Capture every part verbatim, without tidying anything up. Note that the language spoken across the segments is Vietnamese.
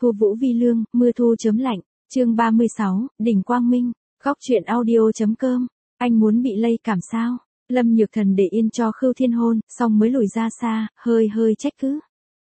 Thu Vũ Vi Lương, mưa thu chớm lạnh, chương ba mươi sáu, đỉnh quang minh, góc truyện audio.com, anh muốn bị lây cảm sao? Lâm Nhược Thần để yên cho Khưu Thiên hôn, xong mới lùi ra xa, hơi hơi trách cứ.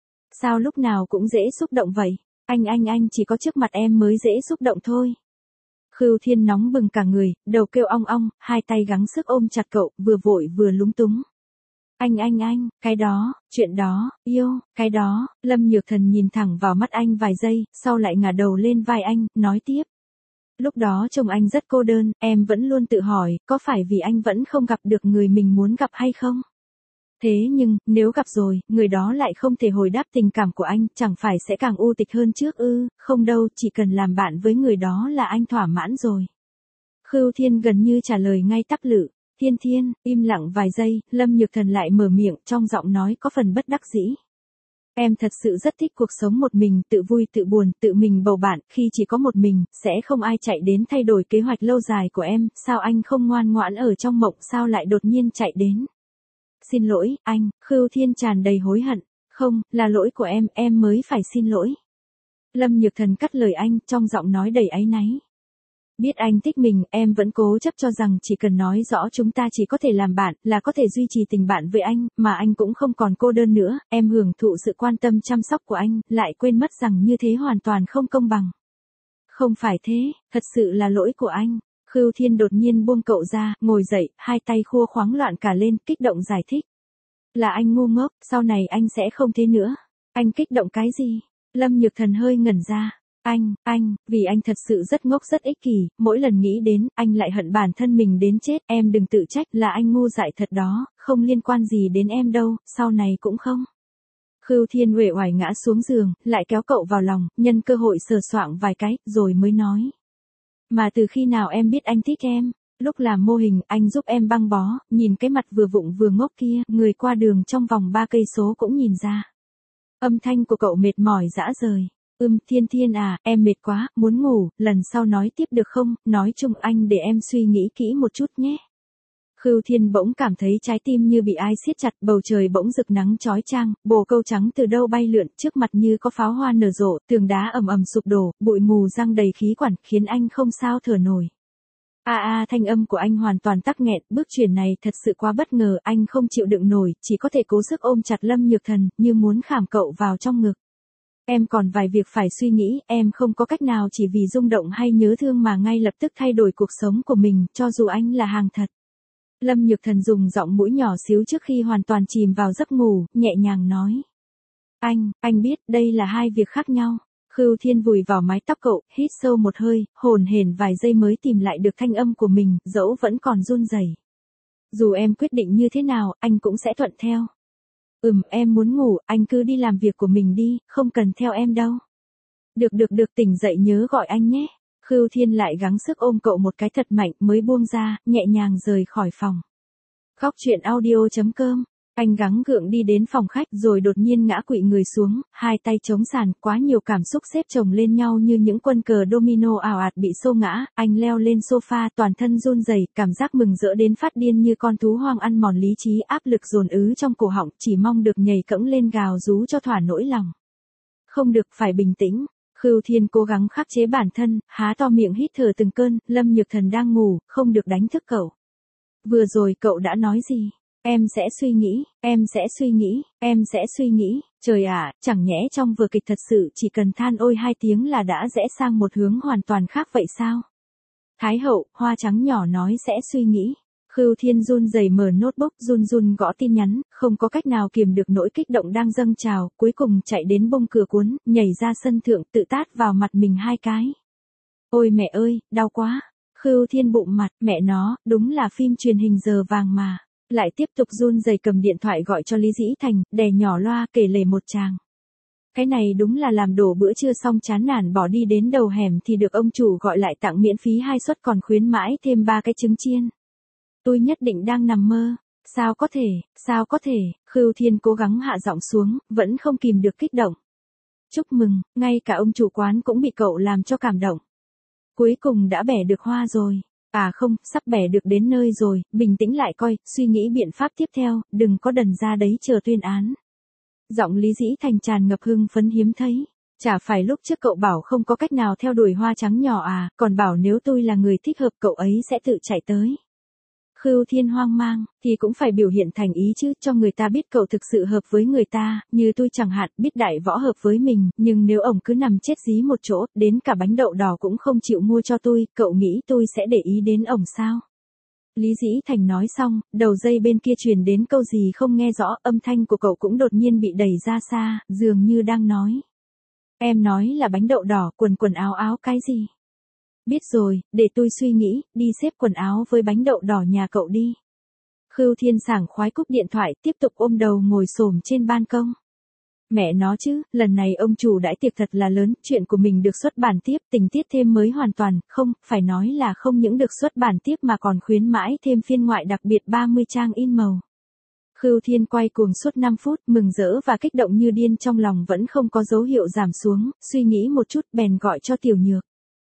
Sao lúc nào cũng dễ xúc động vậy? Anh anh anh chỉ có trước mặt em mới dễ xúc động thôi. Khưu Thiên nóng bừng cả người, đầu kêu ong ong, hai tay gắng sức ôm chặt cậu, vừa vội vừa lúng túng. Anh anh anh, cái đó, chuyện đó, yêu, cái đó, Lâm Nhược Thần nhìn thẳng vào mắt anh vài giây, sau lại ngả đầu lên vai anh, nói tiếp. Lúc đó trông anh rất cô đơn, em vẫn luôn tự hỏi, có phải vì anh vẫn không gặp được người mình muốn gặp hay không? Thế nhưng, nếu gặp rồi, người đó lại không thể hồi đáp tình cảm của anh, chẳng phải sẽ càng u tịch hơn trước ư? Không đâu, chỉ cần làm bạn với người đó là anh thỏa mãn rồi. Khưu Thiên gần như trả lời ngay tắp lự. Thiên Thiên, im lặng vài giây, Lâm Nhược Thần lại mở miệng, trong giọng nói có phần bất đắc dĩ. Em thật sự rất thích cuộc sống một mình, tự vui tự buồn, tự mình bầu bạn, khi chỉ có một mình, sẽ không ai chạy đến thay đổi kế hoạch lâu dài của em, sao anh không ngoan ngoãn ở trong mộng, sao lại đột nhiên chạy đến? Xin lỗi, anh, Khưu Thiên tràn đầy hối hận, không, là lỗi của em, em mới phải xin lỗi. Lâm Nhược Thần cắt lời anh, trong giọng nói đầy áy náy. Biết anh thích mình, em vẫn cố chấp cho rằng chỉ cần nói rõ chúng ta chỉ có thể làm bạn, là có thể duy trì tình bạn với anh, mà anh cũng không còn cô đơn nữa, em hưởng thụ sự quan tâm chăm sóc của anh, lại quên mất rằng như thế hoàn toàn không công bằng. Không phải thế, thật sự là lỗi của anh. Khưu Thiên đột nhiên buông cậu ra, ngồi dậy, hai tay khua khoáng loạn cả lên, kích động giải thích. Là anh ngu ngốc, sau này anh sẽ không thế nữa. Anh kích động cái gì? Lâm Nhược Thần hơi ngẩn ra. Anh, anh, vì anh thật sự rất ngốc rất ích kỷ, mỗi lần nghĩ đến, anh lại hận bản thân mình đến chết, em đừng tự trách, là anh ngu dại thật đó, không liên quan gì đến em đâu, sau này cũng không. Khưu Thiên uể oải ngã xuống giường, lại kéo cậu vào lòng, nhân cơ hội sờ soạng vài cái, rồi mới nói. Mà từ khi nào em biết anh thích em? Lúc làm mô hình, anh giúp em băng bó, nhìn cái mặt vừa vụng vừa ngốc kia, người qua đường trong vòng ba cây số cũng nhìn ra. Âm thanh của cậu mệt mỏi dã rời. Ừm, Thiên Thiên à, em mệt quá, muốn ngủ, lần sau nói tiếp được không, nói chung anh để em suy nghĩ kỹ một chút nhé. Khưu Thiên bỗng cảm thấy trái tim như bị ai siết chặt, bầu trời bỗng rực nắng chói chang, bồ câu trắng từ đâu bay lượn, trước mặt như có pháo hoa nở rộ, tường đá ầm ầm sụp đổ, bụi mù giăng đầy khí quản, khiến anh không sao thở nổi. A a, thanh âm của anh hoàn toàn tắc nghẹn, bước chuyển này thật sự quá bất ngờ, anh không chịu đựng nổi, chỉ có thể cố sức ôm chặt Lâm Nhược Thần, như muốn khảm cậu vào trong ngực. Em còn vài việc phải suy nghĩ, em không có cách nào chỉ vì rung động hay nhớ thương mà ngay lập tức thay đổi cuộc sống của mình, cho dù anh là hàng thật. Lâm Nhược Thần dùng giọng mũi nhỏ xíu trước khi hoàn toàn chìm vào giấc ngủ, nhẹ nhàng nói. Anh, anh biết, đây là hai việc khác nhau. Khưu Thiên vùi vào mái tóc cậu, hít sâu một hơi, hồn hển vài giây mới tìm lại được thanh âm của mình, dẫu vẫn còn run rẩy. Dù em quyết định như thế nào, anh cũng sẽ thuận theo. Ừm, em muốn ngủ, anh cứ đi làm việc của mình đi, không cần theo em đâu. Được được được, tỉnh dậy nhớ gọi anh nhé. Khưu Thiên lại gắng sức ôm cậu một cái thật mạnh mới buông ra, nhẹ nhàng rời khỏi phòng. Góc truyện audio.com, anh gắng gượng đi đến phòng khách rồi đột nhiên ngã quỵ người xuống, hai tay chống sàn, quá nhiều cảm xúc xếp chồng lên nhau như những quân cờ domino ào ạt bị xô ngã, anh leo lên sofa toàn thân run rẩy, cảm giác mừng rỡ đến phát điên như con thú hoang ăn mòn lý trí, áp lực dồn ứ trong cổ họng, chỉ mong được nhảy cẫng lên gào rú cho thỏa nỗi lòng. Không được, phải bình tĩnh. Khưu Thiên cố gắng khắc chế bản thân, há to miệng hít thở từng cơn, Lâm Nhược Thần đang ngủ, không được đánh thức cậu. Vừa rồi cậu đã nói gì? Em sẽ suy nghĩ, em sẽ suy nghĩ, em sẽ suy nghĩ, trời ạ, chẳng nhẽ trong vở kịch thật sự chỉ cần than ôi hai tiếng là đã rẽ sang một hướng hoàn toàn khác vậy sao? Thái hậu, hoa trắng nhỏ nói sẽ suy nghĩ. Khưu Thiên run rẩy mở notebook, run run gõ tin nhắn, không có cách nào kiềm được nỗi kích động đang dâng trào, cuối cùng chạy đến bông cửa cuốn, nhảy ra sân thượng, tự tát vào mặt mình hai cái. Ôi mẹ ơi, đau quá. Khưu Thiên bụng mặt, mẹ nó, đúng là phim truyền hình giờ vàng mà. Lại tiếp tục run rẩy cầm điện thoại gọi cho Lý Dĩ Thành, đè nhỏ loa kể lể một tràng. Cái này đúng là làm đổ bữa trưa xong chán nản bỏ đi đến đầu hẻm thì được ông chủ gọi lại tặng miễn phí hai suất còn khuyến mãi thêm ba cái trứng chiên. Tôi nhất định đang nằm mơ. Sao có thể, sao có thể, Khưu Thiên cố gắng hạ giọng xuống, vẫn không kìm được kích động. Chúc mừng, ngay cả ông chủ quán cũng bị cậu làm cho cảm động. Cuối cùng đã bẻ được hoa rồi. À không, sắp bẻ được đến nơi rồi, bình tĩnh lại coi, suy nghĩ biện pháp tiếp theo, đừng có đần ra đấy chờ tuyên án. Giọng Lý Dĩ Thành tràn ngập hưng phấn hiếm thấy. Chả phải lúc trước cậu bảo không có cách nào theo đuổi hoa trắng nhỏ à, còn bảo nếu tôi là người thích hợp cậu ấy sẽ tự chạy tới. Khưu Thiên hoang mang, thì cũng phải biểu hiện thành ý chứ, cho người ta biết cậu thực sự hợp với người ta, như tôi chẳng hạn, biết đại võ hợp với mình, nhưng nếu ổng cứ nằm chết dí một chỗ, đến cả bánh đậu đỏ cũng không chịu mua cho tôi, cậu nghĩ tôi sẽ để ý đến ổng sao? Lý Dĩ Thành nói xong, đầu dây bên kia truyền đến câu gì không nghe rõ, âm thanh của cậu cũng đột nhiên bị đẩy ra xa, dường như đang nói. Em nói là bánh đậu đỏ, quần quần áo áo cái gì? Biết rồi, để tôi suy nghĩ, đi xếp quần áo với bánh đậu đỏ nhà cậu đi. Khưu Thiên sảng khoái cúp điện thoại, tiếp tục ôm đầu ngồi xổm trên ban công. Mẹ nó chứ, lần này ông chủ đãi tiệc thật là lớn, chuyện của mình được xuất bản tiếp, tình tiết thêm mới hoàn toàn, không, phải nói là không những được xuất bản tiếp mà còn khuyến mãi thêm phiên ngoại đặc biệt ba mươi trang in màu. Khưu Thiên quay cuồng suốt năm phút, mừng rỡ và kích động như điên, trong lòng vẫn không có dấu hiệu giảm xuống, suy nghĩ một chút bèn gọi cho Tiểu Nhược.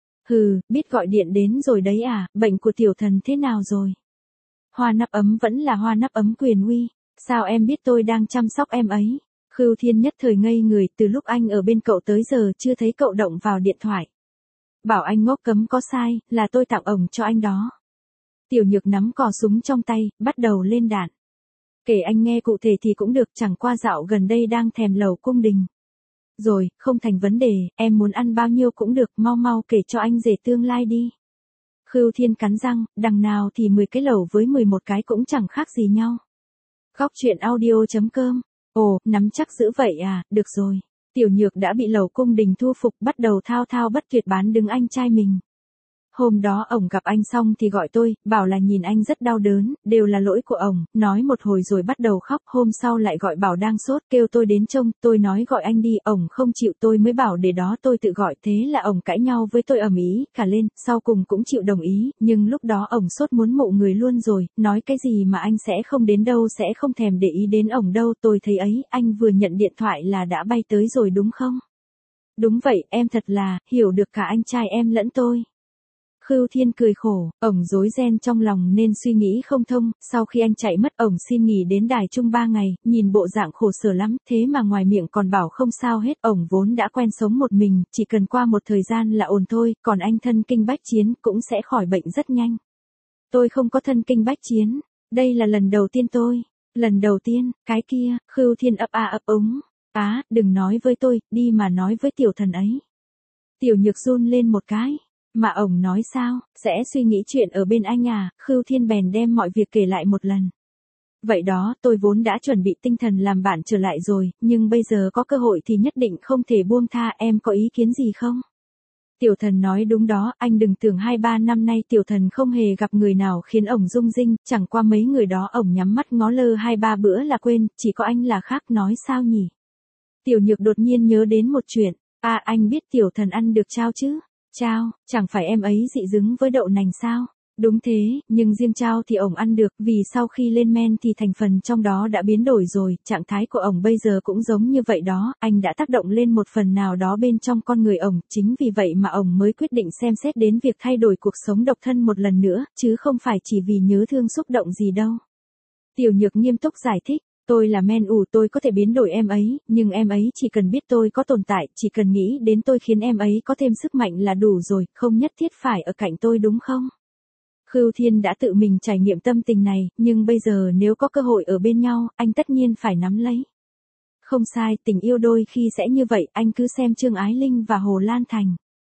Hừ, biết gọi điện đến rồi đấy à, bệnh của tiểu thần thế nào rồi? Hoa nắp ấm vẫn là hoa nắp ấm quyền uy, sao em biết tôi đang chăm sóc em ấy? Khưu Thiên nhất thời ngây người, từ lúc anh ở bên cậu tới giờ chưa thấy cậu động vào điện thoại. Bảo anh ngốc cấm có sai, là tôi tặng ổng cho anh đó. Tiểu Nhược nắm cò súng trong tay, bắt đầu lên đạn. Kể anh nghe cụ thể thì cũng được, chẳng qua dạo gần đây đang thèm lẩu cung đình. Rồi, không thành vấn đề, em muốn ăn bao nhiêu cũng được, mau mau kể cho anh rể tương lai đi. Khưu Thiên cắn răng, đằng nào thì mười cái lẩu với mười một cái cũng chẳng khác gì nhau. Góc truyện audio chấm com. Ồ, nắm chắc dữ vậy à, được rồi. Tiểu Nhược đã bị lẩu cung đình thu phục, bắt đầu thao thao bất tuyệt bán đứng anh trai mình. Hôm đó ổng gặp anh xong thì gọi tôi, bảo là nhìn anh rất đau đớn, đều là lỗi của ổng, nói một hồi rồi bắt đầu khóc, hôm sau lại gọi bảo đang sốt, kêu tôi đến trông, tôi nói gọi anh đi, ổng không chịu, tôi mới bảo để đó tôi tự gọi, thế là ổng cãi nhau với tôi ầm ĩ cả lên, sau cùng cũng chịu đồng ý, nhưng lúc đó ổng sốt muốn mộ người luôn rồi, nói cái gì mà anh sẽ không đến đâu, sẽ không thèm để ý đến ổng đâu, tôi thấy ấy, anh vừa nhận điện thoại là đã bay tới rồi đúng không? Đúng vậy, em thật là, hiểu được cả anh trai em lẫn tôi. Khưu Thiên cười khổ, ổng rối ren trong lòng nên suy nghĩ không thông, sau khi anh chạy mất ổng xin nghỉ đến Đài Trung ba ngày, nhìn bộ dạng khổ sở lắm, thế mà ngoài miệng còn bảo không sao hết, ổng vốn đã quen sống một mình, chỉ cần qua một thời gian là ổn thôi, còn anh thân kinh bách chiến cũng sẽ khỏi bệnh rất nhanh. Tôi không có thân kinh bách chiến, đây là lần đầu tiên tôi, lần đầu tiên, cái kia, Khưu Thiên ấp a ấp úng, á, đừng nói với tôi, đi mà nói với tiểu thần ấy. Tiểu Nhược run lên một cái. Mà ổng nói sao, sẽ suy nghĩ chuyện ở bên anh à, Khưu Thiên bèn đem mọi việc kể lại một lần. Vậy đó, tôi vốn đã chuẩn bị tinh thần làm bạn trở lại rồi, nhưng bây giờ có cơ hội thì nhất định không thể buông tha, em có ý kiến gì không? Tiểu thần nói đúng đó, anh đừng tưởng hai ba năm nay tiểu thần không hề gặp người nào khiến ổng rung rinh, chẳng qua mấy người đó ổng nhắm mắt ngó lơ hai ba bữa là quên, chỉ có anh là khác, nói sao nhỉ? Tiểu Nhược đột nhiên nhớ đến một chuyện, à anh biết tiểu thần ăn được chao chứ? Chao, chẳng phải em ấy dị ứng với đậu nành sao? Đúng thế, nhưng riêng chao thì ổng ăn được, vì sau khi lên men thì thành phần trong đó đã biến đổi rồi, trạng thái của ổng bây giờ cũng giống như vậy đó, anh đã tác động lên một phần nào đó bên trong con người ổng, chính vì vậy mà ổng mới quyết định xem xét đến việc thay đổi cuộc sống độc thân một lần nữa, chứ không phải chỉ vì nhớ thương xúc động gì đâu. Tiểu Nhược nghiêm túc giải thích. Tôi là men ủ, tôi có thể biến đổi em ấy, nhưng em ấy chỉ cần biết tôi có tồn tại, chỉ cần nghĩ đến tôi khiến em ấy có thêm sức mạnh là đủ rồi, không nhất thiết phải ở cạnh tôi đúng không? Khưu Thiên đã tự mình trải nghiệm tâm tình này, nhưng bây giờ nếu có cơ hội ở bên nhau, anh tất nhiên phải nắm lấy. Không sai, tình yêu đôi khi sẽ như vậy, anh cứ xem Trương Ái Linh và Hồ Lan Thành.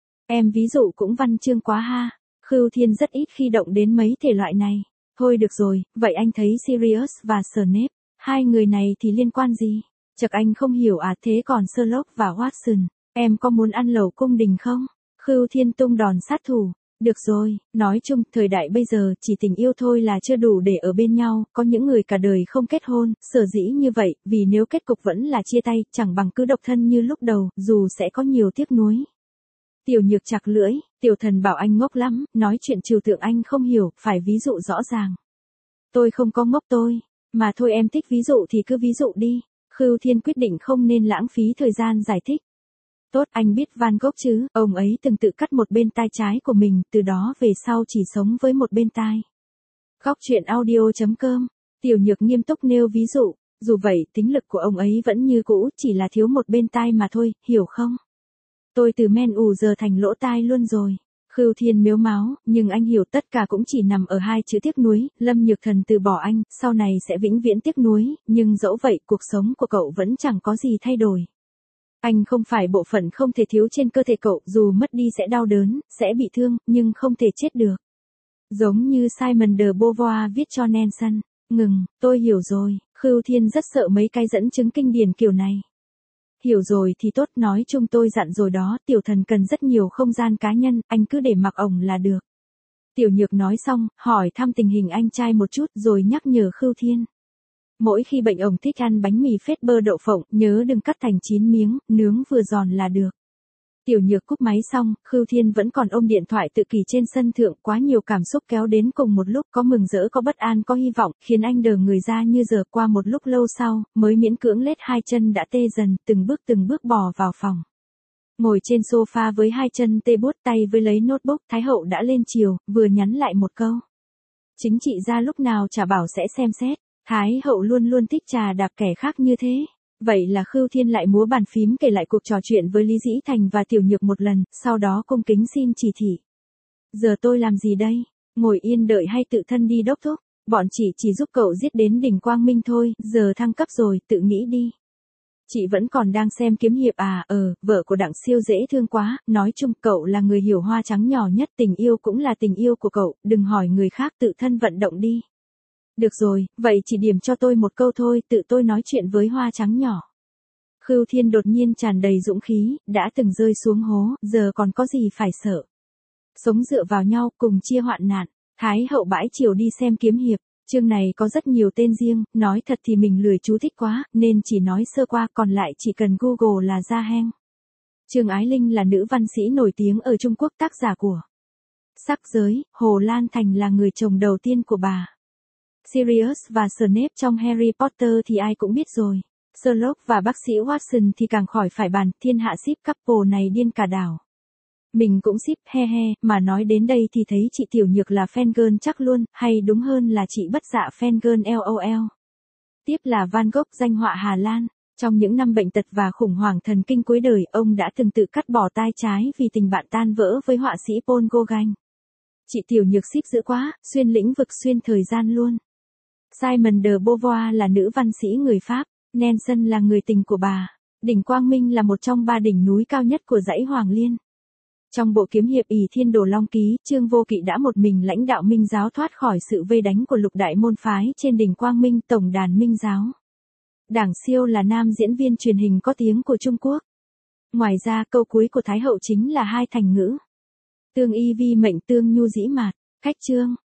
Em ví dụ cũng văn chương quá ha, Khưu Thiên rất ít khi động đến mấy thể loại này. Thôi được rồi, vậy anh thấy Sirius và Snape. Hai người này thì liên quan gì? Chật anh không hiểu à, thế còn Sherlock và Watson, em có muốn ăn lẩu cung đình không? Khưu Thiên tung đòn sát thủ. Được rồi, nói chung, thời đại bây giờ chỉ tình yêu thôi là chưa đủ để ở bên nhau, có những người cả đời không kết hôn, sở dĩ như vậy, vì nếu kết cục vẫn là chia tay, chẳng bằng cứ độc thân như lúc đầu, dù sẽ có nhiều tiếc nuối. Tiểu Nhược chặt lưỡi, tiểu thần bảo anh ngốc lắm, nói chuyện trừu tượng anh không hiểu, phải ví dụ rõ ràng. Tôi không có ngốc tôi. Mà thôi em thích ví dụ thì cứ ví dụ đi. Khưu Thiên quyết định không nên lãng phí thời gian giải thích. Tốt, anh biết Van Gogh chứ, ông ấy từng tự cắt một bên tai trái của mình, từ đó về sau chỉ sống với một bên tai. Góc truyện audio chấm com. Tiểu Nhược nghiêm túc nêu ví dụ, dù vậy tính lực của ông ấy vẫn như cũ, chỉ là thiếu một bên tai mà thôi, hiểu không? tôi từ men ù giờ thành lỗ tai luôn rồi. Khưu Thiên mếu máo, nhưng anh hiểu tất cả cũng chỉ nằm ở hai chữ tiếc nuối, Lâm Nhược Thần từ bỏ anh, sau này sẽ vĩnh viễn tiếc nuối, nhưng dẫu vậy cuộc sống của cậu vẫn chẳng có gì thay đổi. Anh không phải bộ phận không thể thiếu trên cơ thể cậu, dù mất đi sẽ đau đớn, sẽ bị thương, nhưng không thể chết được. Giống như Simone de Beauvoir viết cho Nelson. Ngừng, tôi hiểu rồi, Khưu Thiên rất sợ mấy cái dẫn chứng kinh điển kiểu này. Hiểu rồi thì tốt, nói chung tôi dặn rồi đó, tiểu thần cần rất nhiều không gian cá nhân, anh cứ để mặc ổng là được. Tiểu Nhược nói xong, hỏi thăm tình hình anh trai một chút rồi nhắc nhở Khưu Thiên. Mỗi khi bệnh ổng thích ăn bánh mì phết bơ đậu phộng, nhớ đừng cắt thành chín miếng, nướng vừa giòn là được. Tiểu Nhược cúp máy xong, Khưu Thiên vẫn còn ôm điện thoại tự kỷ trên sân thượng, quá nhiều cảm xúc kéo đến cùng một lúc, có mừng rỡ có bất an có hy vọng, khiến anh đờ người ra như giờ. Qua một lúc lâu sau, mới miễn cưỡng lết hai chân đã tê dần, từng bước từng bước bò vào phòng. Ngồi trên sofa với hai chân tê buốt, tay với lấy notebook, Thái Hậu đã lên chiều, vừa nhắn lại một câu. Chính trị gia lúc nào chả bảo sẽ xem xét, Thái Hậu luôn luôn thích trà đạp kẻ khác như thế. Vậy là Khưu Thiên lại múa bàn phím kể lại cuộc trò chuyện với Lý Dĩ Thành và Tiểu Nhược một lần, sau đó cung kính xin chỉ thị. Giờ tôi làm gì đây? Ngồi yên đợi hay tự thân đi đốc thúc? Bọn chị chỉ giúp cậu giết đến đỉnh quang minh thôi, giờ thăng cấp rồi, tự nghĩ đi. Chị vẫn còn đang xem kiếm hiệp à, ờ, vợ của Đặng Siêu dễ thương quá, nói chung cậu là người hiểu hoa trắng nhỏ nhất, tình yêu cũng là tình yêu của cậu, đừng hỏi người khác, tự thân vận động đi. Được rồi, vậy chỉ điểm cho tôi một câu thôi, tự tôi nói chuyện với hoa trắng nhỏ. Khưu Thiên đột nhiên tràn đầy dũng khí, đã từng rơi xuống hố, giờ còn có gì phải sợ. Sống dựa vào nhau, cùng chia hoạn nạn. Thái Hậu bãi chiều đi xem kiếm hiệp. Chương này có rất nhiều tên riêng, nói thật thì mình lười chú thích quá, nên chỉ nói sơ qua, còn lại chỉ cần Google là ra hang. Trương Ái Linh là nữ văn sĩ nổi tiếng ở Trung Quốc, tác giả của Sắc Giới. Hồ Lan Thành là người chồng đầu tiên của bà. Sirius và Snape trong Harry Potter thì ai cũng biết rồi. Sherlock và bác sĩ Watson thì càng khỏi phải bàn, thiên hạ ship couple này điên cả đảo. Mình cũng ship, he he, mà nói đến đây thì thấy chị Tiểu Nhược là fan girl chắc luôn, hay đúng hơn là chị bất dạ fan girl lol. Tiếp là Van Gogh, danh họa Hà Lan. Trong những năm bệnh tật và khủng hoảng thần kinh cuối đời, ông đã từng tự cắt bỏ tai trái vì tình bạn tan vỡ với họa sĩ Paul Gauguin. Chị Tiểu Nhược ship dữ quá, xuyên lĩnh vực xuyên thời gian luôn. Simone de Beauvoir là nữ văn sĩ người Pháp, Nelson là người tình của bà. Đỉnh Quang Minh là một trong ba đỉnh núi cao nhất của dãy Hoàng Liên. Trong bộ kiếm hiệp ỷ Thiên Đồ Long Ký, Trương Vô Kỵ đã một mình lãnh đạo Minh giáo thoát khỏi sự vây đánh của lục đại môn phái trên đỉnh Quang Minh, tổng đàn Minh giáo. Đảng Siêu là nam diễn viên truyền hình có tiếng của Trung Quốc. Ngoài ra, câu cuối của Thái Hậu chính là hai thành ngữ. Tương y vi mệnh tương nhu dĩ mạt. Khách chương.